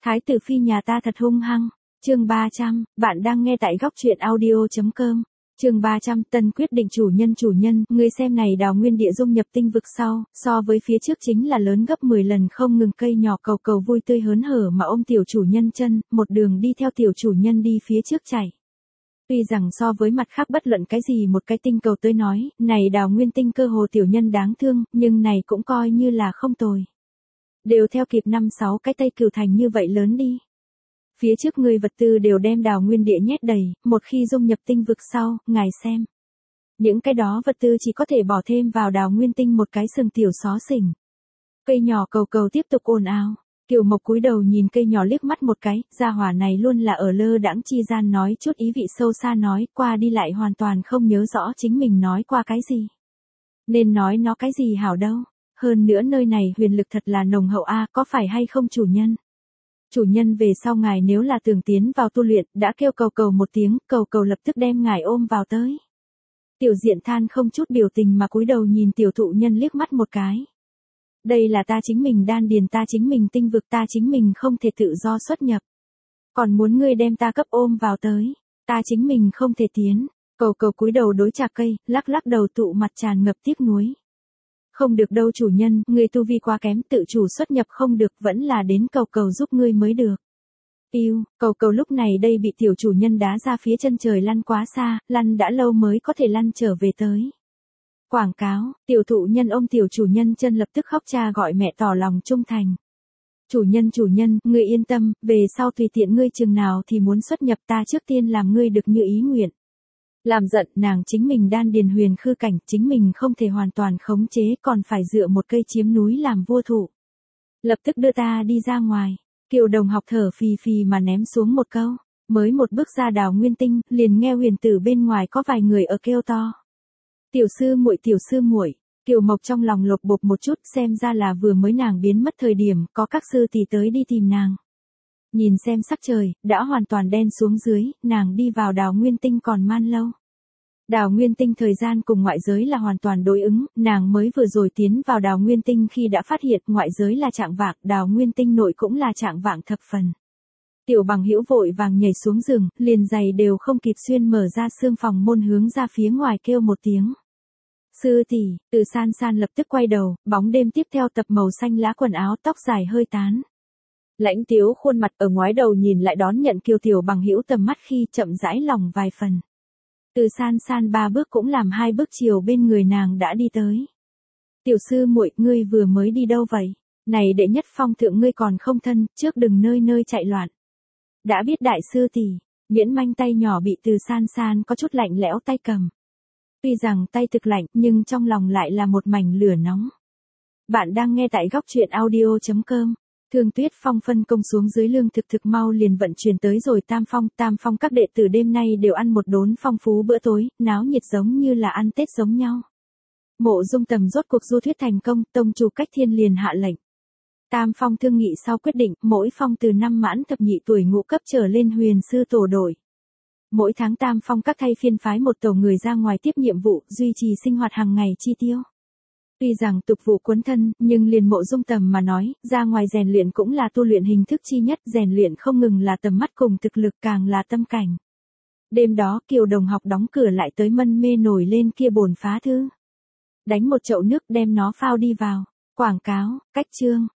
Thái tử phi nhà ta thật hung hăng. Chương 300, bạn đang nghe tại góc truyện audio.com. Chương 300, tân quyết định chủ nhân, người xem này đào nguyên địa dung nhập tinh vực sau, so với phía trước chính là lớn gấp 10 lần không ngừng, cây nhỏ cầu cầu vui tươi hớn hở mà ôm tiểu chủ nhân chân, một đường đi theo tiểu chủ nhân đi phía trước chạy. Tuy rằng so với mặt khác bất luận cái gì một cái tinh cầu tới nói, này đào nguyên tinh cơ hồ tiểu nhân đáng thương, nhưng này cũng coi như là không tồi. Đều theo kịp 5-6 cái Tây Cửu Thành như vậy lớn đi. Phía trước người vật tư đều đem đào nguyên địa nhét đầy, một khi dung nhập tinh vực sau, ngài xem. Những cái đó vật tư chỉ có thể bỏ thêm vào đào nguyên tinh một cái sừng tiểu xó xỉnh. Cây nhỏ cầu cầu tiếp tục ồn ào. Kiều Mộc cúi đầu nhìn cây nhỏ liếc mắt một cái, gia hỏa này luôn là ở lơ đãng chi gian nói chút ý vị sâu xa, nói qua đi lại hoàn toàn không nhớ rõ chính mình nói qua cái gì. Nên nói nó cái gì hảo đâu. Hơn nữa nơi này huyền lực thật là nồng hậu a, có phải hay không chủ nhân? Chủ nhân về sau ngài nếu là tưởng tiến vào tu luyện, đã kêu cầu cầu một tiếng, cầu cầu lập tức đem ngài ôm vào tới. Tiểu Diện than không chút biểu tình mà cúi đầu nhìn tiểu thụ nhân liếc mắt một cái. Đây là ta chính mình đan điền, ta chính mình tinh vực, ta chính mình không thể tự do xuất nhập. Còn muốn ngươi đem ta cấp ôm vào tới, ta chính mình không thể tiến. Cầu cầu cúi đầu đối trà cây, lắc lắc đầu tụ mặt tràn ngập tiếc nuối. Không được đâu chủ nhân, ngươi tu vi quá kém, tự chủ xuất nhập không được, vẫn là đến cầu cầu giúp ngươi mới được. Yêu, cầu cầu lúc này đây bị tiểu chủ nhân đá ra phía chân trời, lăn quá xa, lăn đã lâu mới có thể lăn trở về tới. Quảng cáo, tiểu thụ nhân ôm tiểu chủ nhân chân lập tức khóc cha gọi mẹ tỏ lòng trung thành. Chủ nhân, ngươi yên tâm, về sau tùy tiện ngươi chừng nào thì muốn xuất nhập, ta trước tiên làm ngươi được như ý nguyện. Làm giận nàng chính mình đan điền huyền khư cảnh, chính mình không thể hoàn toàn khống chế, còn phải dựa một cây chiếm núi làm vua thủ. Lập tức đưa ta đi ra ngoài. Kiều Đồng học thở phì phì mà ném xuống một câu. Mới một bước ra đào nguyên tinh, liền nghe huyền tử bên ngoài có vài người ở kêu to. Tiểu sư muội. Kiều Mộc trong lòng lột bột một chút, xem ra là vừa mới nàng biến mất thời điểm, có các sư tỷ tới đi tìm nàng. Nhìn xem sắc trời, đã hoàn toàn đen xuống dưới, nàng đi vào đào nguyên tinh còn man lâu. Đào nguyên tinh thời gian cùng ngoại giới là hoàn toàn đối ứng, nàng mới vừa rồi tiến vào đào nguyên tinh khi đã phát hiện ngoại giới là trạng vạng, đào nguyên tinh nội cũng là trạng vạng thập phần. Tiểu Bằng Hữu vội vàng nhảy xuống giường, liền giày đều không kịp xuyên mở ra xương phòng môn hướng ra phía ngoài kêu một tiếng. Sư tỷ, Từ San San lập tức quay đầu, bóng đêm tiếp theo tập màu xanh lá quần áo, tóc dài hơi tán. Lãnh Tiếu khuôn mặt ở ngoái đầu nhìn lại đón nhận Kiều Tiểu Bằng Hữu tầm mắt khi chậm rãi lòng vài phần. Từ San San 3 bước cũng làm 2 bước chiều bên người nàng đã đi tới. Tiểu sư muội, ngươi vừa mới đi đâu vậy? Này đệ nhất phong thượng ngươi còn không thân, trước đừng nơi nơi chạy loạn. Đã biết đại sư tỷ. Nhuyễn Manh tay nhỏ bị Từ San San có chút lạnh lẽo tay cầm. Tuy rằng tay thực lạnh nhưng trong lòng lại là một mảnh lửa nóng. Bạn đang nghe tại góc truyện audio.com. Thương Tuyết Phong phân công xuống dưới lương thực mau liền vận chuyển tới rồi Tam Phong các đệ tử đêm nay đều ăn một đốn phong phú bữa tối, náo nhiệt giống như là ăn Tết giống nhau. Mộ Dung Tầm rốt cuộc du thuyết thành công, tông chủ Cách Thiên liền hạ lệnh. Tam Phong thương nghị sau quyết định, mỗi phong từ năm mãn thập nhị tuổi ngũ cấp trở lên huyền sư tổ đội. Mỗi tháng Tam Phong các thay phiên phái một tổ người ra ngoài tiếp nhiệm vụ, duy trì sinh hoạt hàng ngày chi tiêu. Tuy rằng tục vụ cuốn thân, nhưng liền Mộ Dung Tầm mà nói, ra ngoài rèn luyện cũng là tu luyện hình thức chi nhất, rèn luyện không ngừng là tầm mắt cùng thực lực, càng là tâm cảnh. Đêm đó Kiều Đồng học đóng cửa lại tới mân mê nổi lên kia bồn phá thư. Đánh một chậu nước đem nó phao đi vào. Quảng cáo, cách chương,